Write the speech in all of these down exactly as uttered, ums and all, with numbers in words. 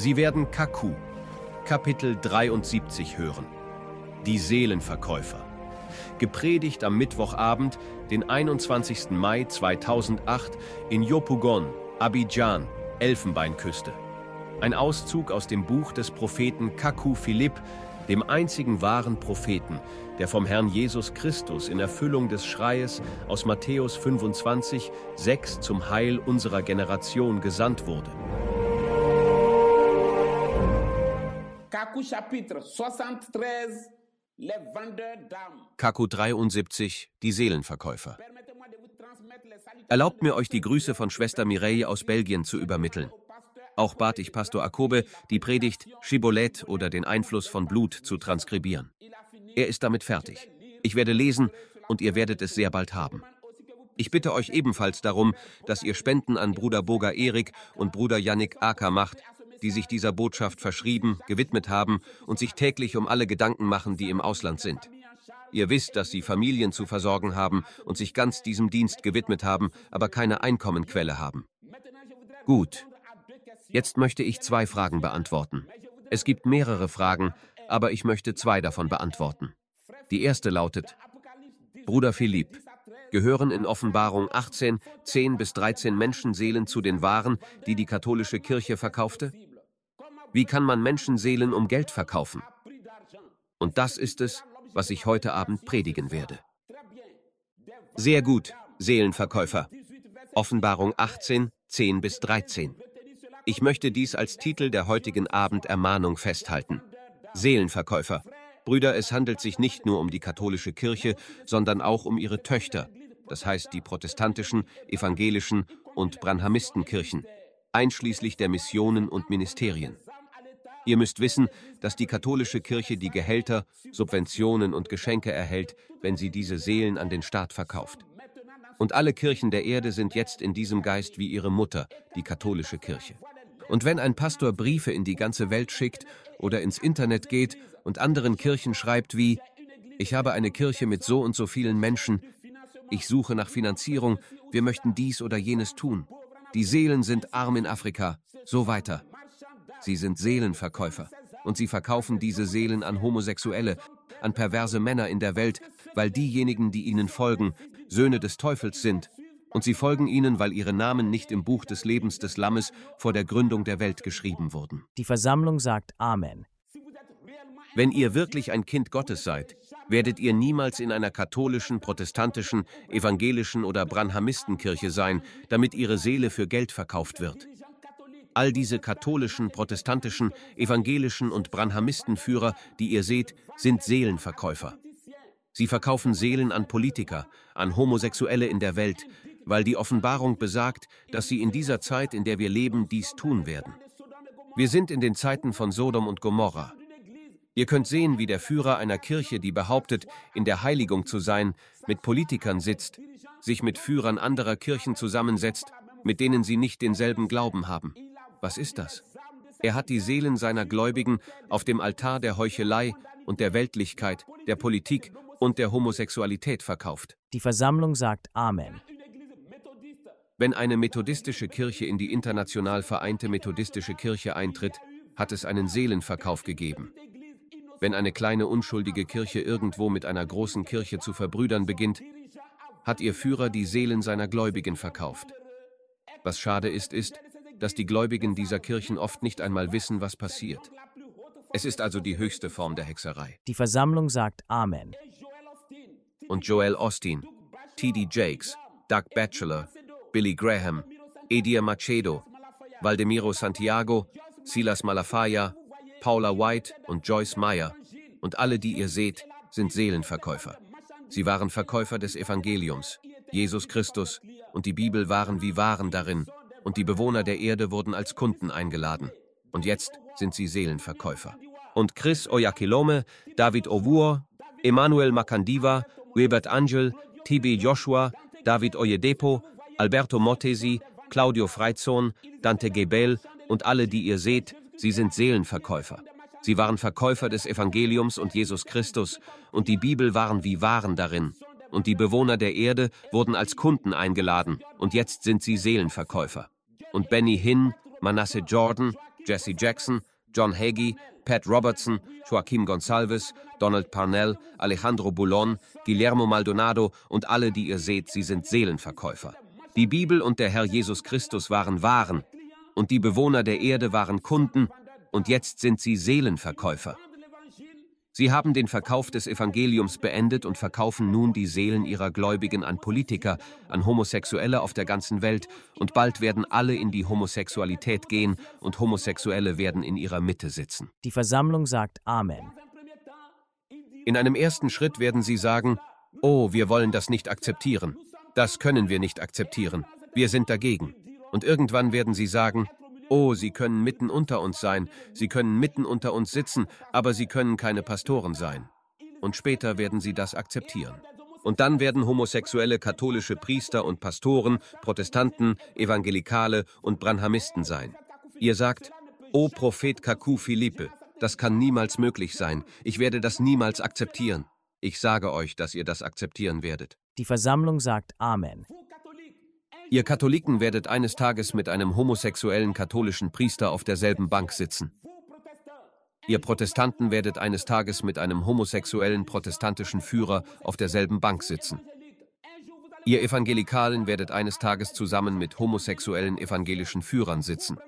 Sie werden Kaku, Kapitel dreiundsiebzig hören. Die Seelenverkäufer. Gepredigt am Mittwochabend, den einundzwanzigsten Mai zweitausendacht in Yopougon, Abidjan, Elfenbeinküste. Ein Auszug aus dem Buch des Propheten Kaku Philipp, dem einzigen wahren Propheten, der vom Herrn Jesus Christus in Erfüllung des Schreies aus Matthäus fünfundzwanzig, sechs zum Heil unserer Generation gesandt wurde. Kaku dreiundsiebzig, die Seelenverkäufer. Erlaubt mir, euch die Grüße von Schwester Mireille aus Belgien zu übermitteln. Auch bat ich Pastor Akobe, die Predigt Shibboleth oder den Einfluss von Blut zu transkribieren. Er ist damit fertig. Ich werde lesen und ihr werdet es sehr bald haben. Ich bitte euch ebenfalls darum, dass ihr Spenden an Bruder Boga Erik und Bruder Yannick Aka macht, die sich dieser Botschaft verschrieben, gewidmet haben und sich täglich um alle Gedanken machen, die im Ausland sind. Ihr wisst, dass sie Familien zu versorgen haben und sich ganz diesem Dienst gewidmet haben, aber keine Einkommenquelle haben. Gut. Jetzt möchte ich zwei Fragen beantworten. Es gibt mehrere Fragen, aber ich möchte zwei davon beantworten. Die erste lautet: Bruder Philipp, gehören in Offenbarung achtzehn, zehn bis dreizehn Menschenseelen zu den Waren, die die katholische Kirche verkaufte? Wie kann man Menschenseelen um Geld verkaufen? Und das ist es, was ich heute Abend predigen werde. Sehr gut, Seelenverkäufer. Offenbarung achtzehn, zehn bis dreizehn. Ich möchte dies als Titel der heutigen Abend-Ermahnung festhalten. Seelenverkäufer. Brüder, es handelt sich nicht nur um die katholische Kirche, sondern auch um ihre Töchter, das heißt die protestantischen, evangelischen und Branhamistenkirchen, einschließlich der Missionen und Ministerien. Ihr müsst wissen, dass die katholische Kirche die Gehälter, Subventionen und Geschenke erhält, wenn sie diese Seelen an den Staat verkauft. Und alle Kirchen der Erde sind jetzt in diesem Geist wie ihre Mutter, die katholische Kirche. Und wenn ein Pastor Briefe in die ganze Welt schickt oder ins Internet geht und anderen Kirchen schreibt wie: Ich habe eine Kirche mit so und so vielen Menschen, ich suche nach Finanzierung, wir möchten dies oder jenes tun, die Seelen sind arm in Afrika, so weiter. Sie sind Seelenverkäufer und sie verkaufen diese Seelen an Homosexuelle, an perverse Männer in der Welt, weil diejenigen, die ihnen folgen, Söhne des Teufels sind. Und sie folgen ihnen, weil ihre Namen nicht im Buch des Lebens des Lammes vor der Gründung der Welt geschrieben wurden. Die Versammlung sagt Amen. Wenn ihr wirklich ein Kind Gottes seid, werdet ihr niemals in einer katholischen, protestantischen, evangelischen oder Branhamistenkirche sein, damit ihre Seele für Geld verkauft wird. All diese katholischen, protestantischen, evangelischen und Branhamistenführer, die ihr seht, sind Seelenverkäufer. Sie verkaufen Seelen an Politiker, an Homosexuelle in der Welt, weil die Offenbarung besagt, dass sie in dieser Zeit, in der wir leben, dies tun werden. Wir sind in den Zeiten von Sodom und Gomorra. Ihr könnt sehen, wie der Führer einer Kirche, die behauptet, in der Heiligung zu sein, mit Politikern sitzt, sich mit Führern anderer Kirchen zusammensetzt, mit denen sie nicht denselben Glauben haben. Was ist das? Er hat die Seelen seiner Gläubigen auf dem Altar der Heuchelei und der Weltlichkeit, der Politik und der Homosexualität verkauft. Die Versammlung sagt Amen. Wenn eine methodistische Kirche in die international vereinte methodistische Kirche eintritt, hat es einen Seelenverkauf gegeben. Wenn eine kleine unschuldige Kirche irgendwo mit einer großen Kirche zu verbrüdern beginnt, hat ihr Führer die Seelen seiner Gläubigen verkauft. Was schade ist, ist, dass die Gläubigen dieser Kirchen oft nicht einmal wissen, was passiert. Es ist also die höchste Form der Hexerei. Die Versammlung sagt Amen. Und Joel Osteen, T D Jakes, Doug Batchelor, Billy Graham, Edir Macedo, Valdemiro Santiago, Silas Malafaia, Paula White und Joyce Meyer und alle, die ihr seht, sind Seelenverkäufer. Sie waren Verkäufer des Evangeliums. Jesus Christus und die Bibel waren wie Waren darin und die Bewohner der Erde wurden als Kunden eingeladen. Und jetzt sind sie Seelenverkäufer. Und Chris Oyakhilome, David Owuor, Emmanuel Makandiwa, Webert Angel, T B Joshua, David Oyedepo, Alberto Mottesi, Claudio Freizon, Dante Gebel und alle, die ihr seht, sie sind Seelenverkäufer. Sie waren Verkäufer des Evangeliums und Jesus Christus und die Bibel waren wie Waren darin. Und die Bewohner der Erde wurden als Kunden eingeladen und jetzt sind sie Seelenverkäufer. Und Benny Hinn, Manasseh Jordan, Jesse Jackson, John Hagee, Pat Robertson, Joaquim Gonsalves, Donald Parnell, Alejandro Boulon, Guillermo Maldonado und alle, die ihr seht, sie sind Seelenverkäufer. Die Bibel und der Herr Jesus Christus waren Waren und die Bewohner der Erde waren Kunden und jetzt sind sie Seelenverkäufer. Sie haben den Verkauf des Evangeliums beendet und verkaufen nun die Seelen ihrer Gläubigen an Politiker, an Homosexuelle auf der ganzen Welt und bald werden alle in die Homosexualität gehen und Homosexuelle werden in ihrer Mitte sitzen. Die Versammlung sagt Amen. In einem ersten Schritt werden sie sagen, oh, wir wollen das nicht akzeptieren. Das können wir nicht akzeptieren. Wir sind dagegen. Und irgendwann werden sie sagen, oh, Sie können mitten unter uns sein, Sie können mitten unter uns sitzen, aber Sie können keine Pastoren sein. Und später werden sie das akzeptieren. Und dann werden homosexuelle katholische Priester und Pastoren, Protestanten, Evangelikale und Branhamisten sein. Ihr sagt, oh Prophet Kaku Philippe, das kann niemals möglich sein, ich werde das niemals akzeptieren. Ich sage euch, dass ihr das akzeptieren werdet. Die Versammlung sagt Amen. Ihr Katholiken werdet eines Tages mit einem homosexuellen katholischen Priester auf derselben Bank sitzen. Ihr Protestanten werdet eines Tages mit einem homosexuellen protestantischen Führer auf derselben Bank sitzen. Ihr Evangelikalen werdet eines Tages zusammen mit homosexuellen evangelischen Führern sitzen.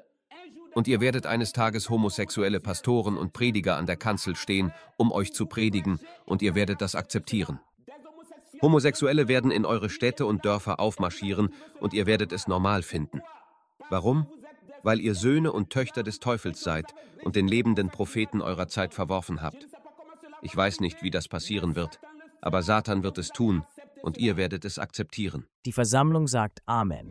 Und ihr werdet eines Tages homosexuelle Pastoren und Prediger an der Kanzel stehen, um euch zu predigen, und ihr werdet das akzeptieren. Homosexuelle werden in eure Städte und Dörfer aufmarschieren und ihr werdet es normal finden. Warum? Weil ihr Söhne und Töchter des Teufels seid und den lebenden Propheten eurer Zeit verworfen habt. Ich weiß nicht, wie das passieren wird, aber Satan wird es tun und ihr werdet es akzeptieren. Die Versammlung sagt Amen.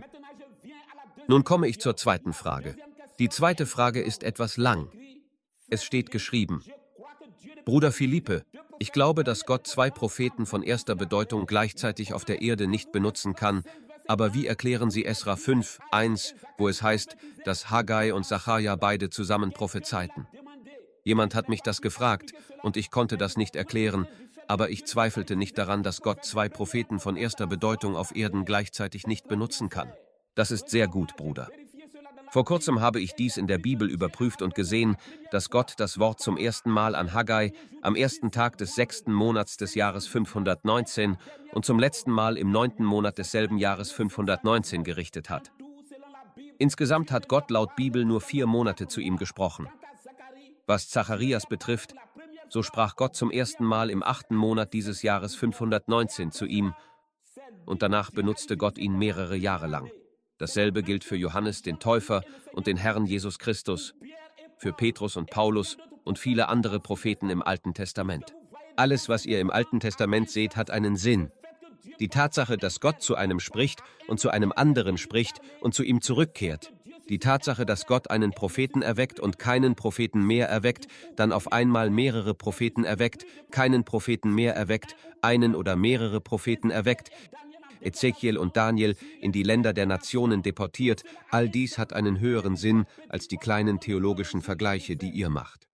Nun komme ich zur zweiten Frage. Die zweite Frage ist etwas lang. Es steht geschrieben: Bruder Philippe, ich glaube, dass Gott zwei Propheten von erster Bedeutung gleichzeitig auf der Erde nicht benutzen kann, aber wie erklären Sie Esra fünf, eins, wo es heißt, dass Haggai und Sacharja beide zusammen prophezeiten? Jemand hat mich das gefragt und ich konnte das nicht erklären, aber ich zweifelte nicht daran, dass Gott zwei Propheten von erster Bedeutung auf Erden gleichzeitig nicht benutzen kann. Das ist sehr gut, Bruder. Vor kurzem habe ich dies in der Bibel überprüft und gesehen, dass Gott das Wort zum ersten Mal an Haggai am ersten Tag des sechsten Monats des Jahres fünfhundertneunzehn und zum letzten Mal im neunten Monat desselben Jahres fünfhundertneunzehn gerichtet hat. Insgesamt hat Gott laut Bibel nur vier Monate zu ihm gesprochen. Was Zacharias betrifft, so sprach Gott zum ersten Mal im achten Monat dieses Jahres fünfhundertneunzehn zu ihm und danach benutzte Gott ihn mehrere Jahre lang. Dasselbe gilt für Johannes den Täufer und den Herrn Jesus Christus, für Petrus und Paulus und viele andere Propheten im Alten Testament. Alles, was ihr im Alten Testament seht, hat einen Sinn. Die Tatsache, dass Gott zu einem spricht und zu einem anderen spricht und zu ihm zurückkehrt. Die Tatsache, dass Gott einen Propheten erweckt und keinen Propheten mehr erweckt, dann auf einmal mehrere Propheten erweckt, keinen Propheten mehr erweckt, einen oder mehrere Propheten erweckt, Ezekiel und Daniel in die Länder der Nationen deportiert, all dies hat einen höheren Sinn als die kleinen theologischen Vergleiche, die ihr macht.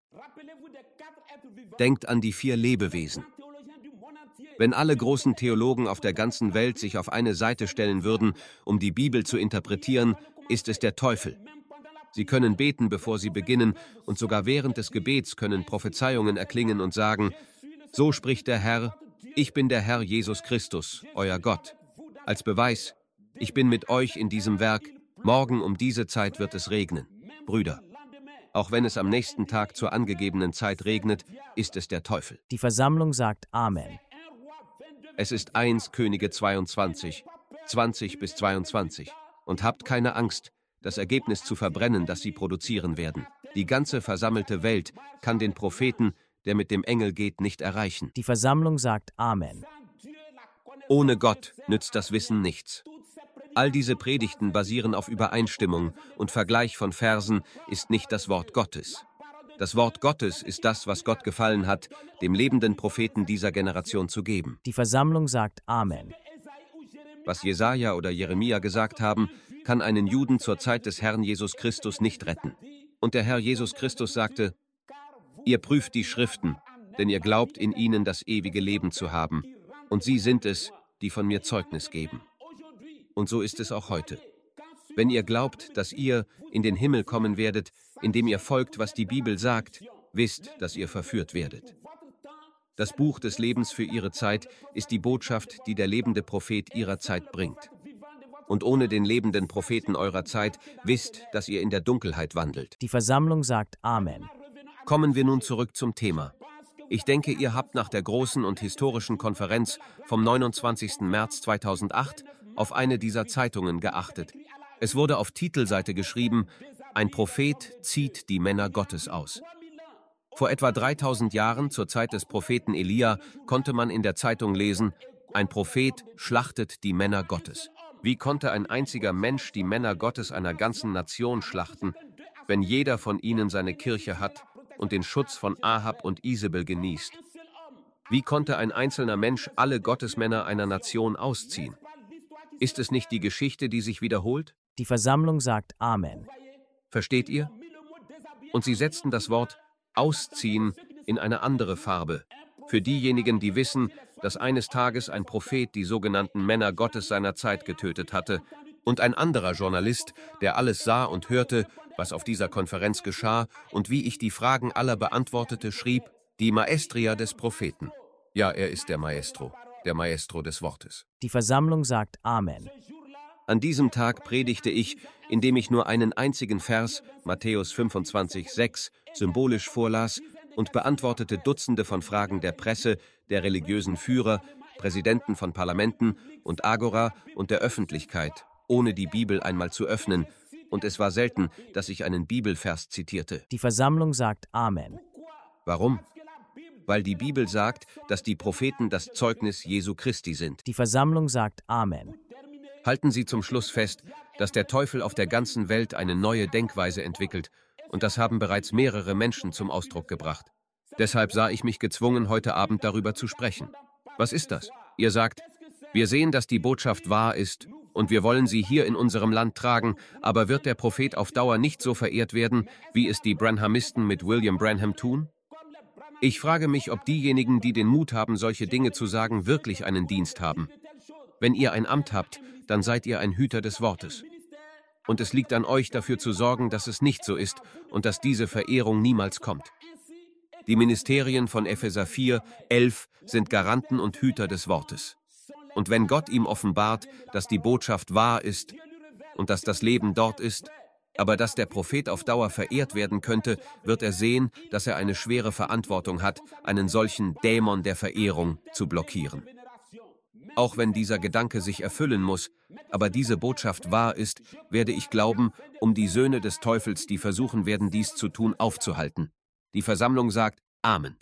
Denkt an die vier Lebewesen. Wenn alle großen Theologen auf der ganzen Welt sich auf eine Seite stellen würden, um die Bibel zu interpretieren, ist es der Teufel. Sie können beten, bevor sie beginnen, und sogar während des Gebets können Prophezeiungen erklingen und sagen: So spricht der Herr, ich bin der Herr Jesus Christus, euer Gott. Als Beweis, ich bin mit euch in diesem Werk, morgen um diese Zeit wird es regnen. Brüder, auch wenn es am nächsten Tag zur angegebenen Zeit regnet, ist es der Teufel. Die Versammlung sagt Amen. Es ist eins Könige zweiundzwanzig, zwanzig bis zweiundzwanzig. Und habt keine Angst, das Ergebnis zu verbrennen, das sie produzieren werden. Die ganze versammelte Welt kann den Propheten, der mit dem Engel geht, nicht erreichen. Die Versammlung sagt Amen. Ohne Gott nützt das Wissen nichts. All diese Predigten basieren auf Übereinstimmung und Vergleich von Versen ist nicht das Wort Gottes. Das Wort Gottes ist das, was Gott gefallen hat, dem lebenden Propheten dieser Generation zu geben. Die Versammlung sagt Amen. Was Jesaja oder Jeremia gesagt haben, kann einen Juden zur Zeit des Herrn Jesus Christus nicht retten. Und der Herr Jesus Christus sagte: Ihr prüft die Schriften, denn ihr glaubt in ihnen das ewige Leben zu haben. Und sie sind es, die von mir Zeugnis geben. Und so ist es auch heute. Wenn ihr glaubt, dass ihr in den Himmel kommen werdet, indem ihr folgt, was die Bibel sagt, wisst, dass ihr verführt werdet. Das Buch des Lebens für ihre Zeit ist die Botschaft, die der lebende Prophet ihrer Zeit bringt. Und ohne den lebenden Propheten eurer Zeit wisst, dass ihr in der Dunkelheit wandelt. Die Versammlung sagt Amen. Kommen wir nun zurück zum Thema. Ich denke, ihr habt nach der großen und historischen Konferenz vom neunundzwanzigsten März zweitausendacht auf eine dieser Zeitungen geachtet. Es wurde auf Titelseite geschrieben: Ein Prophet zieht die Männer Gottes aus. Vor etwa dreitausend Jahren, zur Zeit des Propheten Elia, konnte man in der Zeitung lesen: Ein Prophet schlachtet die Männer Gottes. Wie konnte ein einziger Mensch die Männer Gottes einer ganzen Nation schlachten, wenn jeder von ihnen seine Kirche hat und den Schutz von Ahab und Isabel genießt? Wie konnte ein einzelner Mensch alle Gottesmänner einer Nation ausziehen? Ist es nicht die Geschichte, die sich wiederholt? Die Versammlung sagt Amen. Versteht ihr? Und sie setzten das Wort ausziehen in eine andere Farbe. Für diejenigen, die wissen, dass eines Tages ein Prophet die sogenannten Männer Gottes seiner Zeit getötet hatte und ein anderer Journalist, der alles sah und hörte, was auf dieser Konferenz geschah und wie ich die Fragen aller beantwortete, schrieb: Die Maestria des Propheten. Ja, er ist der Maestro, der Maestro des Wortes. Die Versammlung sagt Amen. An diesem Tag predigte ich, indem ich nur einen einzigen Vers, Matthäus fünfundzwanzig, sechs, symbolisch vorlas und beantwortete Dutzende von Fragen der Presse, der religiösen Führer, Präsidenten von Parlamenten und Agora und der Öffentlichkeit, ohne die Bibel einmal zu öffnen, und es war selten, dass ich einen Bibelvers zitierte. Die Versammlung sagt Amen. Warum? Weil die Bibel sagt, dass die Propheten das Zeugnis Jesu Christi sind. Die Versammlung sagt Amen. Halten Sie zum Schluss fest, dass der Teufel auf der ganzen Welt eine neue Denkweise entwickelt, und das haben bereits mehrere Menschen zum Ausdruck gebracht. Deshalb sah ich mich gezwungen, heute Abend darüber zu sprechen. Was ist das? Ihr sagt: Wir sehen, dass die Botschaft wahr ist, und wir wollen sie hier in unserem Land tragen, aber wird der Prophet auf Dauer nicht so verehrt werden, wie es die Branhamisten mit William Branham tun? Ich frage mich, ob diejenigen, die den Mut haben, solche Dinge zu sagen, wirklich einen Dienst haben. Wenn ihr ein Amt habt, dann seid ihr ein Hüter des Wortes. Und es liegt an euch, dafür zu sorgen, dass es nicht so ist und dass diese Verehrung niemals kommt. Die Ministerien von Epheser vier, elf sind Garanten und Hüter des Wortes. Und wenn Gott ihm offenbart, dass die Botschaft wahr ist und dass das Leben dort ist, aber dass der Prophet auf Dauer verehrt werden könnte, wird er sehen, dass er eine schwere Verantwortung hat, einen solchen Dämon der Verehrung zu blockieren. Auch wenn dieser Gedanke sich erfüllen muss, aber diese Botschaft wahr ist, werde ich glauben, um die Söhne des Teufels, die versuchen werden, dies zu tun, aufzuhalten. Die Versammlung sagt Amen.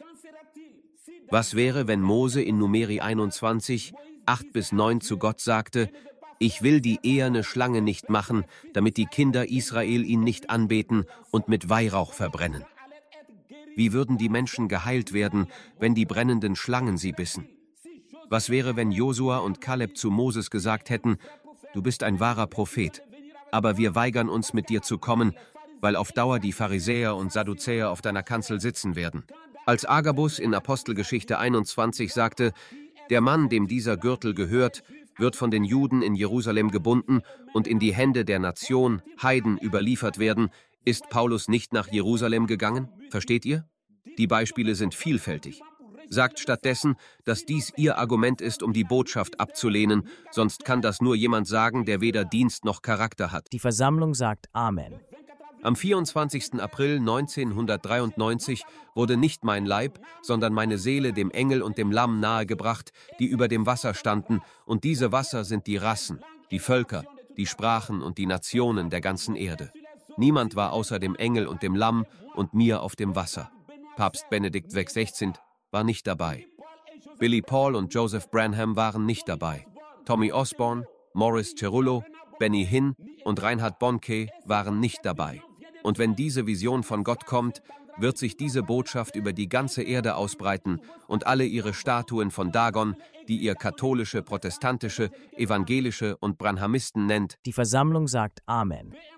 Was wäre, wenn Mose in Numeri einundzwanzig, acht bis neun zu Gott sagte: Ich will die eherne Schlange nicht machen, damit die Kinder Israel ihn nicht anbeten und mit Weihrauch verbrennen? Wie würden die Menschen geheilt werden, wenn die brennenden Schlangen sie bissen? Was wäre, wenn Josua und Kaleb zu Moses gesagt hätten: Du bist ein wahrer Prophet, aber wir weigern uns, mit dir zu kommen, weil auf Dauer die Pharisäer und Sadduzäer auf deiner Kanzel sitzen werden. Als Agabus in Apostelgeschichte einundzwanzig sagte: Der Mann, dem dieser Gürtel gehört, wird von den Juden in Jerusalem gebunden und in die Hände der Nation, Heiden, überliefert werden, ist Paulus nicht nach Jerusalem gegangen? Versteht ihr? Die Beispiele sind vielfältig. Sagt stattdessen, dass dies ihr Argument ist, um die Botschaft abzulehnen, sonst kann das nur jemand sagen, der weder Dienst noch Charakter hat. Die Versammlung sagt Amen. Am vierundzwanzigsten April neunzehnhundertdreiundneunzig wurde nicht mein Leib, sondern meine Seele dem Engel und dem Lamm nahegebracht, die über dem Wasser standen, und diese Wasser sind die Rassen, die Völker, die Sprachen und die Nationen der ganzen Erde. Niemand war außer dem Engel und dem Lamm und mir auf dem Wasser. Papst Benedikt der sechzehnte war nicht dabei. Billy Paul und Joseph Branham waren nicht dabei. Tommy Osborne, Morris Cerullo, Benny Hinn und Reinhard Bonnke waren nicht dabei. Und wenn diese Vision von Gott kommt, wird sich diese Botschaft über die ganze Erde ausbreiten und alle ihre Statuen von Dagon, die ihr katholische, protestantische, evangelische und Branhamisten nennt. Die Versammlung sagt Amen.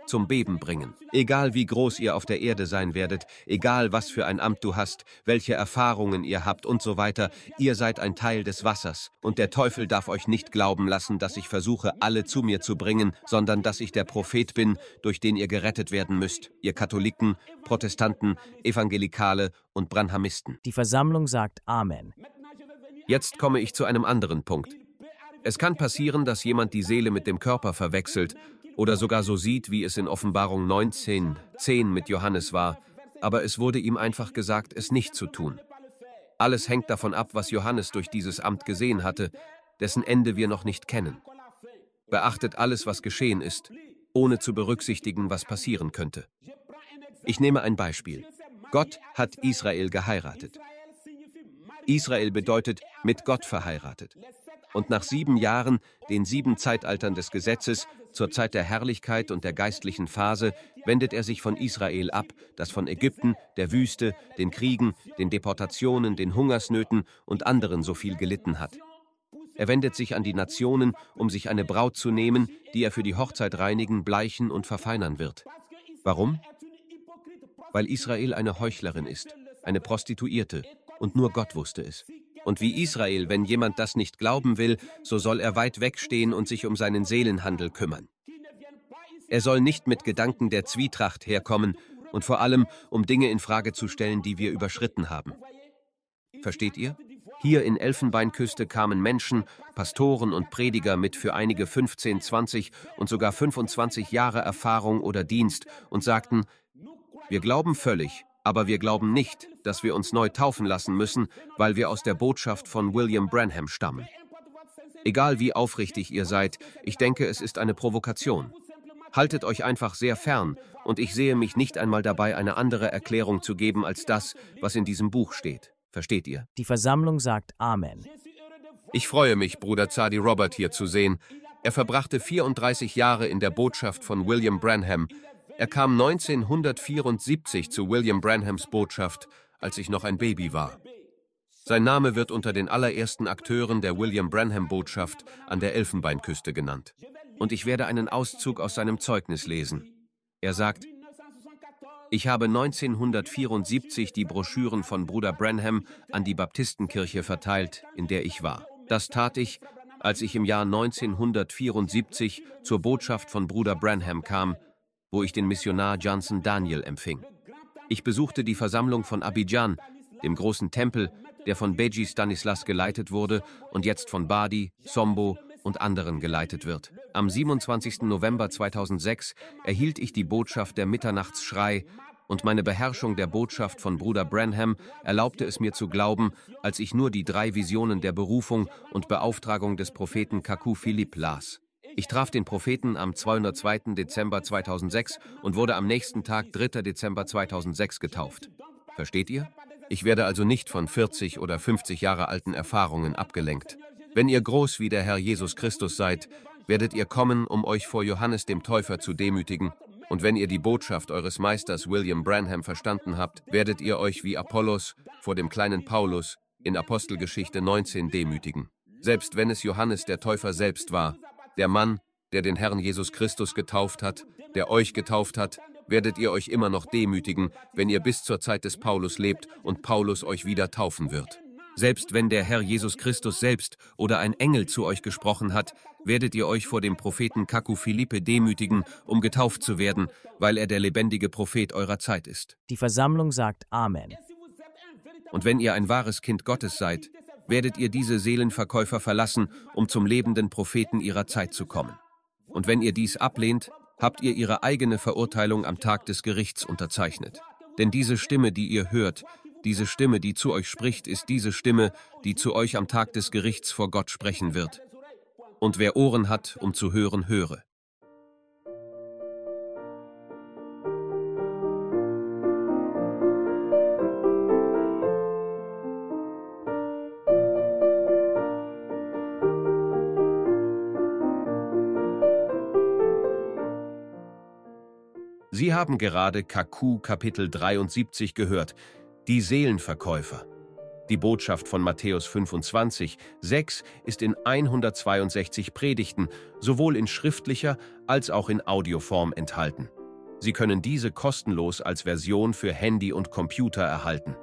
zum Beben bringen. Egal wie groß ihr auf der Erde sein werdet, egal was für ein Amt du hast, welche Erfahrungen ihr habt und so weiter, ihr seid ein Teil des Wassers. Und der Teufel darf euch nicht glauben lassen, dass ich versuche, alle zu mir zu bringen, sondern dass ich der Prophet bin, durch den ihr gerettet werden müsst. Ihr Katholiken, Protestanten, Evangelikale und Branhamisten. Die Versammlung sagt Amen. Jetzt komme ich zu einem anderen Punkt. Es kann passieren, dass jemand die Seele mit dem Körper verwechselt oder sogar so sieht, wie es in Offenbarung neunzehn zehn mit Johannes war, aber es wurde ihm einfach gesagt, es nicht zu tun. Alles hängt davon ab, was Johannes durch dieses Amt gesehen hatte, dessen Ende wir noch nicht kennen. Beachtet alles, was geschehen ist, ohne zu berücksichtigen, was passieren könnte. Ich nehme ein Beispiel. Gott hat Israel geheiratet. Israel bedeutet mit Gott verheiratet. Und nach sieben Jahren, den sieben Zeitaltern des Gesetzes, zur Zeit der Herrlichkeit und der geistlichen Phase, wendet er sich von Israel ab, das von Ägypten, der Wüste, den Kriegen, den Deportationen, den Hungersnöten und anderen so viel gelitten hat. Er wendet sich an die Nationen, um sich eine Braut zu nehmen, die er für die Hochzeit reinigen, bleichen und verfeinern wird. Warum? Weil Israel eine Heuchlerin ist, eine Prostituierte, und nur Gott wusste es. Und wie Israel, wenn jemand das nicht glauben will, so soll er weit wegstehen und sich um seinen Seelenhandel kümmern. Er soll nicht mit Gedanken der Zwietracht herkommen und vor allem, um Dinge in Frage zu stellen, die wir überschritten haben. Versteht ihr? Hier in Elfenbeinküste kamen Menschen, Pastoren und Prediger mit für einige fünfzehn, zwanzig und sogar fünfundzwanzig Jahre Erfahrung oder Dienst und sagten, wir glauben völlig, aber wir glauben nicht, dass wir uns neu taufen lassen müssen, weil wir aus der Botschaft von William Branham stammen. Egal wie aufrichtig ihr seid, ich denke, es ist eine Provokation. Haltet euch einfach sehr fern, und ich sehe mich nicht einmal dabei, eine andere Erklärung zu geben als das, was in diesem Buch steht. Versteht ihr? Die Versammlung sagt Amen. Ich freue mich, Bruder Zadi Robert hier zu sehen. Er verbrachte vierunddreißig Jahre in der Botschaft von William Branham. Er kam neunzehnhundertvierundsiebzig zu William Branhams Botschaft, als ich noch ein Baby war. Sein Name wird unter den allerersten Akteuren der William Branham-Botschaft an der Elfenbeinküste genannt. Und ich werde einen Auszug aus seinem Zeugnis lesen. Er sagt, ich habe neunzehnhundertvierundsiebzig die Broschüren von Bruder Branham an die Baptistenkirche verteilt, in der ich war. Das tat ich, als ich im Jahr neunzehnhundertvierundsiebzig zur Botschaft von Bruder Branham kam, wo ich den Missionar Johnson Daniel empfing. Ich besuchte die Versammlung von Abidjan, dem großen Tempel, der von Beji Stanislas geleitet wurde und jetzt von Badi, Sombo und anderen geleitet wird. Am siebenundzwanzigsten November zweitausendsechs erhielt ich die Botschaft der Mitternachtsschrei und meine Beherrschung der Botschaft von Bruder Branham erlaubte es mir zu glauben, als ich nur die drei Visionen der Berufung und Beauftragung des Propheten Kaku Philipp las. Ich traf den Propheten am zweihundertzweiten Dezember zweitausendsechs und wurde am nächsten Tag dritter Dezember zweitausendsechs getauft. Versteht ihr? Ich werde also nicht von vierzig oder fünfzig Jahre alten Erfahrungen abgelenkt. Wenn ihr groß wie der Herr Jesus Christus seid, werdet ihr kommen, um euch vor Johannes dem Täufer zu demütigen. Und wenn ihr die Botschaft eures Meisters William Branham verstanden habt, werdet ihr euch wie Apollos vor dem kleinen Paulus in Apostelgeschichte neunzehn demütigen. Selbst wenn es Johannes der Täufer selbst war, der Mann, der den Herrn Jesus Christus getauft hat, der euch getauft hat, werdet ihr euch immer noch demütigen, wenn ihr bis zur Zeit des Paulus lebt und Paulus euch wieder taufen wird. Selbst wenn der Herr Jesus Christus selbst oder ein Engel zu euch gesprochen hat, werdet ihr euch vor dem Propheten Kaku Philippe demütigen, um getauft zu werden, weil er der lebendige Prophet eurer Zeit ist. Die Versammlung sagt Amen. Und wenn ihr ein wahres Kind Gottes seid, werdet ihr diese Seelenverkäufer verlassen, um zum lebenden Propheten ihrer Zeit zu kommen. Und wenn ihr dies ablehnt, habt ihr ihre eigene Verurteilung am Tag des Gerichts unterzeichnet. Denn diese Stimme, die ihr hört, diese Stimme, die zu euch spricht, ist diese Stimme, die zu euch am Tag des Gerichts vor Gott sprechen wird. Und wer Ohren hat, um zu hören, höre. Sie haben gerade Kaku Kapitel dreiundsiebzig gehört, die Seelenverkäufer. Die Botschaft von Matthäus fünfundzwanzig, sechs ist in hundertzweiundsechzig Predigten, sowohl in schriftlicher als auch in Audioform enthalten. Sie können diese kostenlos als Version für Handy und Computer erhalten.